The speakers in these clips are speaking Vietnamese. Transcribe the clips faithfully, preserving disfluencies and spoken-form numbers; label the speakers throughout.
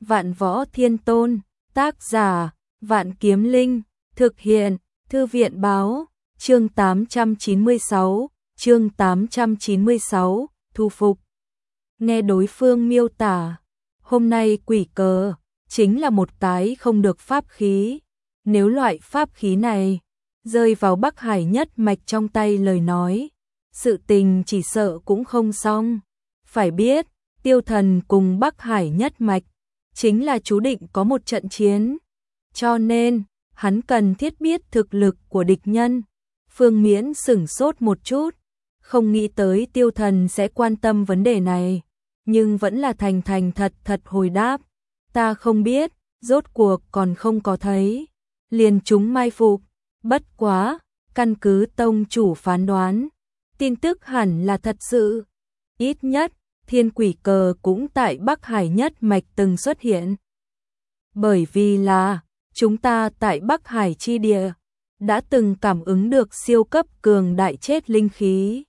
Speaker 1: Vạn Võ Thiên Tôn, tác giả, Vạn Kiếm Linh, thực hiện, Thư viện báo, chương tám trăm chín mươi sáu, chương tám trăm chín mươi sáu, thu phục. Nghe đối phương miêu tả, hôm nay quỷ cờ, chính là một cái không được pháp khí. Nếu loại pháp khí này rơi vào Bắc Hải nhất mạch trong tay lời nói, sự tình chỉ sợ cũng không xong. Phải biết, Tiêu Thần cùng Bắc Hải nhất mạch chính là chú định có một trận chiến, cho nên hắn cần thiết biết thực lực của địch nhân. Phương Miễn sửng sốt một chút, không nghĩ tới Tiêu Thần sẽ quan tâm vấn đề này, nhưng vẫn là thành thành thật thật hồi đáp, ta không biết, rốt cuộc còn không có thấy, liền chúng mai phục, bất quá, căn cứ tông chủ phán đoán, tin tức hẳn là thật sự, ít nhất thiên quỷ cờ cũng tại Bắc Hải nhất mạch từng xuất hiện. Bởi vì là, chúng ta tại Bắc Hải chi địa, đã từng cảm ứng được siêu cấp cường đại chết linh khí.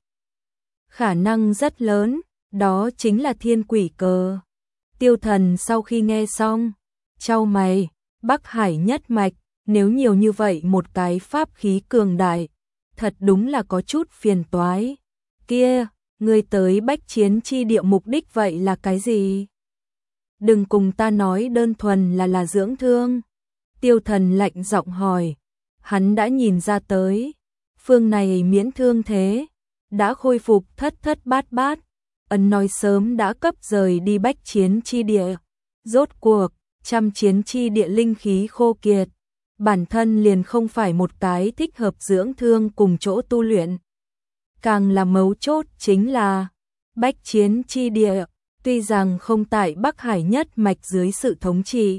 Speaker 1: Khả năng rất lớn, đó chính là thiên quỷ cờ. Tiêu Thần sau khi nghe xong, chau mày, Bắc Hải nhất mạch, nếu nhiều như vậy một cái pháp khí cường đại, thật đúng là có chút phiền toái. Kia, ngươi tới bách chiến chi địa mục đích vậy là cái gì? Đừng cùng ta nói đơn thuần là là dưỡng thương. Tiêu Thần lạnh giọng hỏi, hắn đã nhìn ra tới, phương này miễn thương thế, đã khôi phục thất thất bát bát, ấn nói sớm đã cấp rời đi bách chiến chi địa. Rốt cuộc, trăm chiến chi địa linh khí khô kiệt, bản thân liền không phải một cái thích hợp dưỡng thương cùng chỗ tu luyện. Càng là mấu chốt chính là, bách chiến chi địa, tuy rằng không tại Bắc Hải nhất mạch dưới sự thống trị,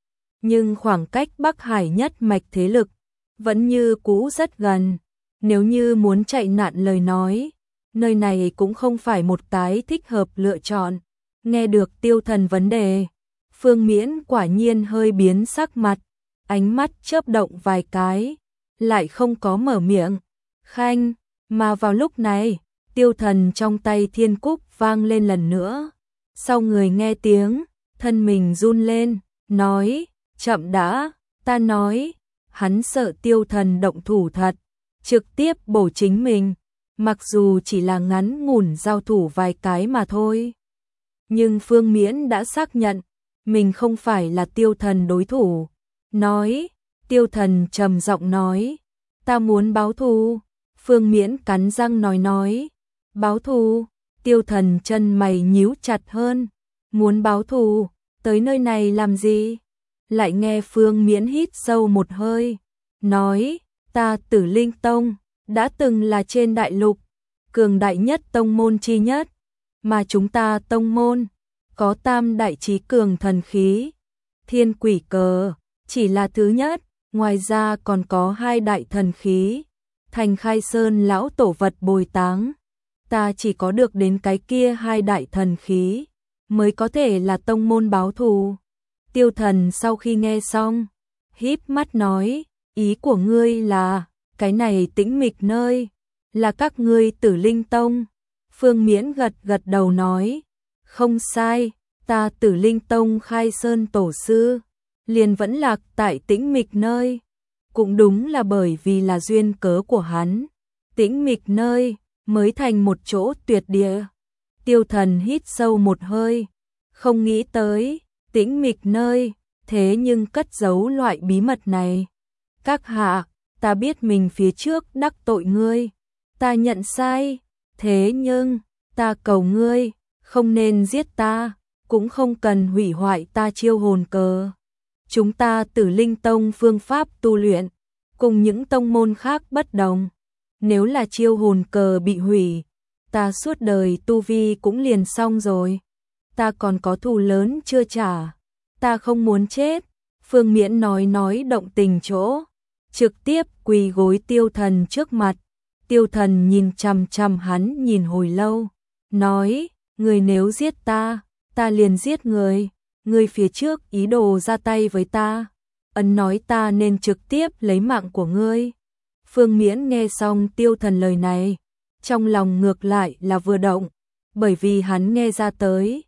Speaker 1: nhưng khoảng cách Bắc Hải nhất mạch thế lực, vẫn như cũ rất gần. Nếu như muốn chạy nạn lời nói, nơi này cũng không phải một cái thích hợp lựa chọn. Nghe được Tiêu Thần vấn đề, Phương Miễn quả nhiên hơi biến sắc mặt, ánh mắt chớp động vài cái, lại không có mở miệng. Khanh, mà vào lúc này, Tiêu Thần trong tay thiên cúc vang lên lần nữa. Sau người nghe tiếng, thân mình run lên, nói, chậm đã, ta nói, hắn sợ Tiêu Thần động thủ thật, trực tiếp bổ chính mình, mặc dù chỉ là ngắn ngủn giao thủ vài cái mà thôi. Nhưng Phương Miễn đã xác nhận, mình không phải là Tiêu Thần đối thủ. Nói, Tiêu Thần trầm giọng nói, ta muốn báo thù. Phương Miễn cắn răng nói nói, báo thù. Tiêu Thần chân mày nhíu chặt hơn, muốn báo thù, tới nơi này làm gì? Lại nghe Phương Miễn hít sâu một hơi, nói, ta Tử Linh Tông, đã từng là trên đại lục, cường đại nhất tông môn chi nhất, mà chúng ta tông môn, có tam đại chí cường thần khí, thiên quỷ cờ, chỉ là thứ nhất, ngoài ra còn có hai đại thần khí, Thành Khai Sơn lão tổ vật bồi táng. Ta chỉ có được đến cái kia hai đại thần khí, mới có thể là tông môn báo thù. Tiêu Thần sau khi nghe xong, híp mắt nói, ý của ngươi là, cái này tĩnh mịch nơi, là các ngươi Tử Linh Tông. Phương Miễn gật gật đầu nói, không sai, ta Tử Linh Tông Khai Sơn tổ sư, liền vẫn lạc tại tĩnh mịch nơi. Cũng đúng là bởi vì là duyên cớ của hắn, tĩnh mịch nơi mới thành một chỗ tuyệt địa. Tiêu Thần hít sâu một hơi, không nghĩ tới, tĩnh mịch nơi, thế nhưng cất giấu loại bí mật này. Các hạ, ta biết mình phía trước đắc tội ngươi, ta nhận sai, thế nhưng, ta cầu ngươi, không nên giết ta, cũng không cần hủy hoại ta chiêu hồn cờ. Chúng ta Tử Linh Tông phương pháp tu luyện, cùng những tông môn khác bất đồng. Nếu là chiêu hồn cờ bị hủy, ta suốt đời tu vi cũng liền xong rồi. Ta còn có thù lớn chưa trả, ta không muốn chết. Phương Miễn nói nói động tình chỗ, trực tiếp quỳ gối Tiêu Thần trước mặt. Tiêu Thần nhìn chằm chằm hắn nhìn hồi lâu, nói, người nếu giết ta, ta liền giết người. Người phía trước ý đồ ra tay với ta, ấn nói ta nên trực tiếp lấy mạng của ngươi. Phương Miễn nghe xong Tiêu Thần lời này, trong lòng ngược lại là vừa động, bởi vì hắn nghe ra tới,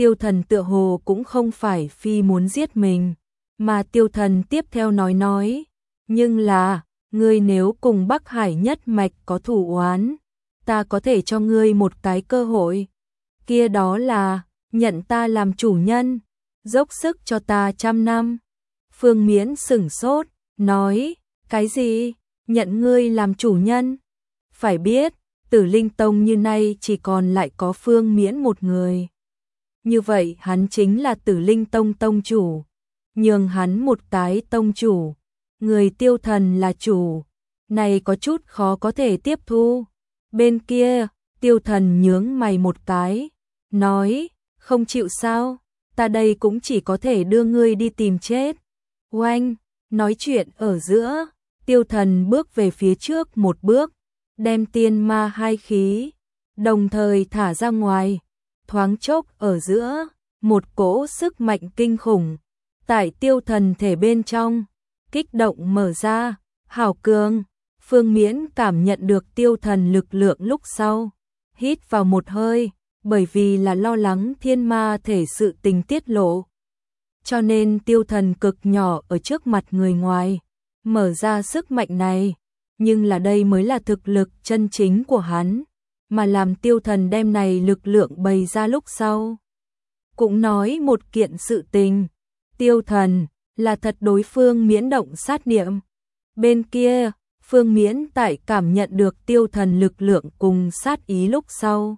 Speaker 1: Tiêu Thần tựa hồ cũng không phải phi muốn giết mình, mà Tiêu Thần tiếp theo nói nói, nhưng là, ngươi nếu cùng Bắc Hải nhất mạch có thù oán, ta có thể cho ngươi một cái cơ hội, kia đó là, nhận ta làm chủ nhân, dốc sức cho ta trăm năm. Phương Miễn sửng sốt, nói, cái gì, nhận ngươi làm chủ nhân? Phải biết, Tử Linh Tông như nay chỉ còn lại có Phương Miễn một người. Như vậy hắn chính là Tử Linh Tông tông chủ, nhường hắn một cái tông chủ, người Tiêu Thần là chủ, này có chút khó có thể tiếp thu. Bên kia, Tiêu Thần nhướng mày một cái, nói, không chịu sao, ta đây cũng chỉ có thể đưa ngươi đi tìm chết. Oanh, nói chuyện ở giữa, Tiêu Thần bước về phía trước một bước, đem tiên ma hai khí, đồng thời thả ra ngoài, thoáng chốc ở giữa, một cỗ sức mạnh kinh khủng, tại Tiêu Thần thể bên trong, kích động mở ra, hảo cường. Phương Miễn cảm nhận được Tiêu Thần lực lượng lúc sau, hít vào một hơi, bởi vì là lo lắng thiên ma thể sự tình tiết lộ. Cho nên Tiêu Thần cực nhỏ ở trước mặt người ngoài, mở ra sức mạnh này, nhưng là đây mới là thực lực chân chính của hắn, mà làm Tiêu Thần đem này lực lượng bày ra lúc sau. Cũng nói một kiện sự tình, Tiêu Thần là thật đối phương Miễn động sát niệm. Bên kia, Phương Miễn tại cảm nhận được Tiêu Thần lực lượng cùng sát ý lúc sau.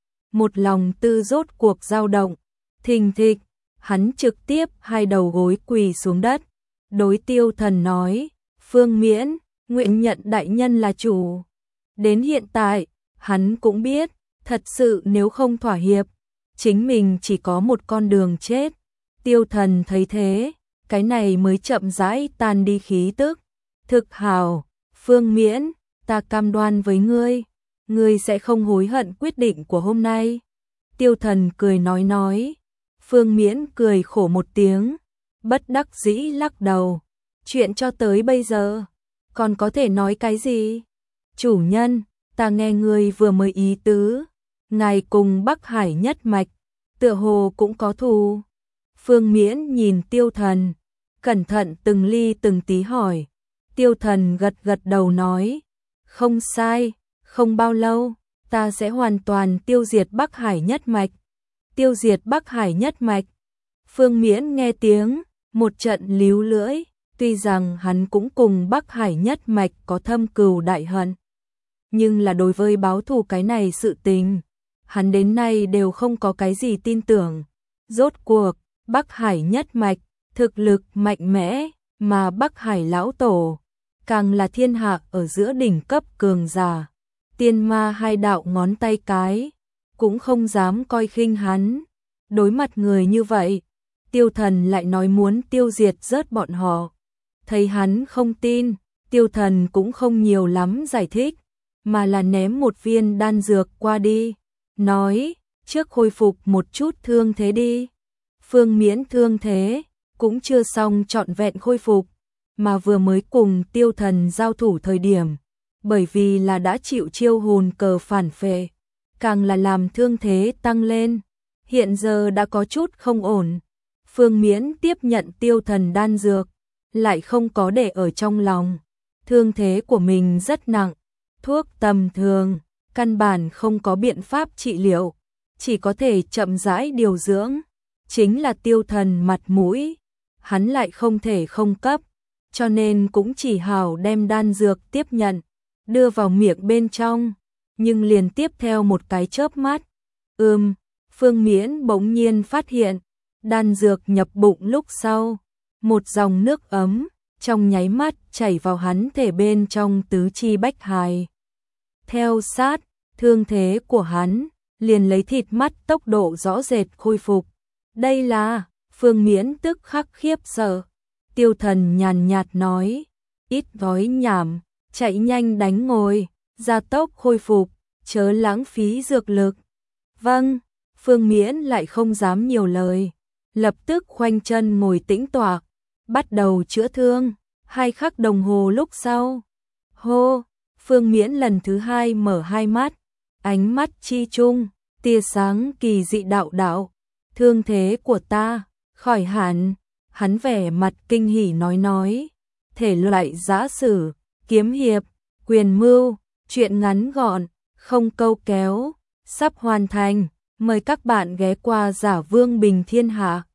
Speaker 1: Một lòng tư rốt cuộc dao động, thình thịch, hắn trực tiếp hai đầu gối quỳ xuống đất, đối Tiêu Thần nói, Phương Miễn, nguyện nhận đại nhân là chủ. Đến hiện tại, hắn cũng biết, thật sự nếu không thỏa hiệp, chính mình chỉ có một con đường chết. Tiêu Thần thấy thế, cái này mới chậm rãi tan đi khí tức. Thực hào, Phương Miễn, ta cam đoan với ngươi, ngươi sẽ không hối hận quyết định của hôm nay. Tiêu Thần cười nói nói, Phương Miễn cười khổ một tiếng, bất đắc dĩ lắc đầu, chuyện cho tới bây giờ, còn có thể nói cái gì? Chủ nhân, ta nghe ngươi vừa mới ý tứ, ngài cùng Bắc Hải nhất mạch, tựa hồ cũng có thù. Phương Miễn nhìn Tiêu Thần, cẩn thận từng ly từng tí hỏi. Tiêu Thần gật gật đầu nói, không sai, không bao lâu, ta sẽ hoàn toàn tiêu diệt Bắc Hải nhất mạch. Tiêu diệt Bắc Hải nhất mạch. Phương Miễn nghe tiếng, một trận líu lưỡi, tuy rằng hắn cũng cùng Bắc Hải nhất mạch có thâm cừu đại hận. Nhưng là đối với báo thù cái này sự tình, hắn đến nay đều không có cái gì tin tưởng. Rốt cuộc, Bắc Hải nhất mạch, thực lực mạnh mẽ, mà Bắc Hải lão tổ, càng là thiên hạ ở giữa đỉnh cấp cường giả. Tiên ma hai đạo ngón tay cái, cũng không dám coi khinh hắn. Đối mặt người như vậy, Tiêu Thần lại nói muốn tiêu diệt rớt bọn họ. Thấy hắn không tin, Tiêu Thần cũng không nhiều lắm giải thích, mà là ném một viên đan dược qua đi, nói, trước khôi phục một chút thương thế đi. Phương Miễn thương thế, cũng chưa xong trọn vẹn khôi phục, mà vừa mới cùng Tiêu Thần giao thủ thời điểm, bởi vì là đã chịu chiêu hồn cờ phản phệ, càng là làm thương thế tăng lên, hiện giờ đã có chút không ổn. Phương Miễn tiếp nhận Tiêu Thần đan dược, lại không có để ở trong lòng, thương thế của mình rất nặng, thuốc tầm thường, căn bản không có biện pháp trị liệu, chỉ có thể chậm rãi điều dưỡng, chính là Tiêu Thần mặt mũi, hắn lại không thể không cấp, cho nên cũng chỉ hào đem đan dược tiếp nhận, đưa vào miệng bên trong, nhưng liền tiếp theo một cái chớp mắt, ừm, Phương Miễn bỗng nhiên phát hiện, đan dược nhập bụng lúc sau, một dòng nước ấm, trong nháy mắt chảy vào hắn thể bên trong tứ chi bách hài. Theo sát, thương thế của hắn, liền lấy thịt mắt tốc độ rõ rệt khôi phục. Đây là, Phương Miễn tức khắc khiếp sợ. Tiêu Thần nhàn nhạt nói, ít gói nhảm, chạy nhanh đánh ngồi, gia tốc khôi phục, chớ lãng phí dược lực. Vâng, Phương Miễn lại không dám nhiều lời, lập tức khoanh chân ngồi tĩnh tọa, bắt đầu chữa thương. Hai khắc đồng hồ lúc sau, hô, Phương Miễn lần thứ hai mở hai mắt, ánh mắt chi chung, tia sáng kỳ dị đạo đạo, thương thế của ta, khỏi hẳn, hắn vẻ mặt kinh hỉ nói nói, thể loại giã sử, kiếm hiệp, quyền mưu, truyện ngắn gọn, không câu kéo, sắp hoàn thành, mời các bạn ghé qua Giả Vương Bình Thiên Hạ.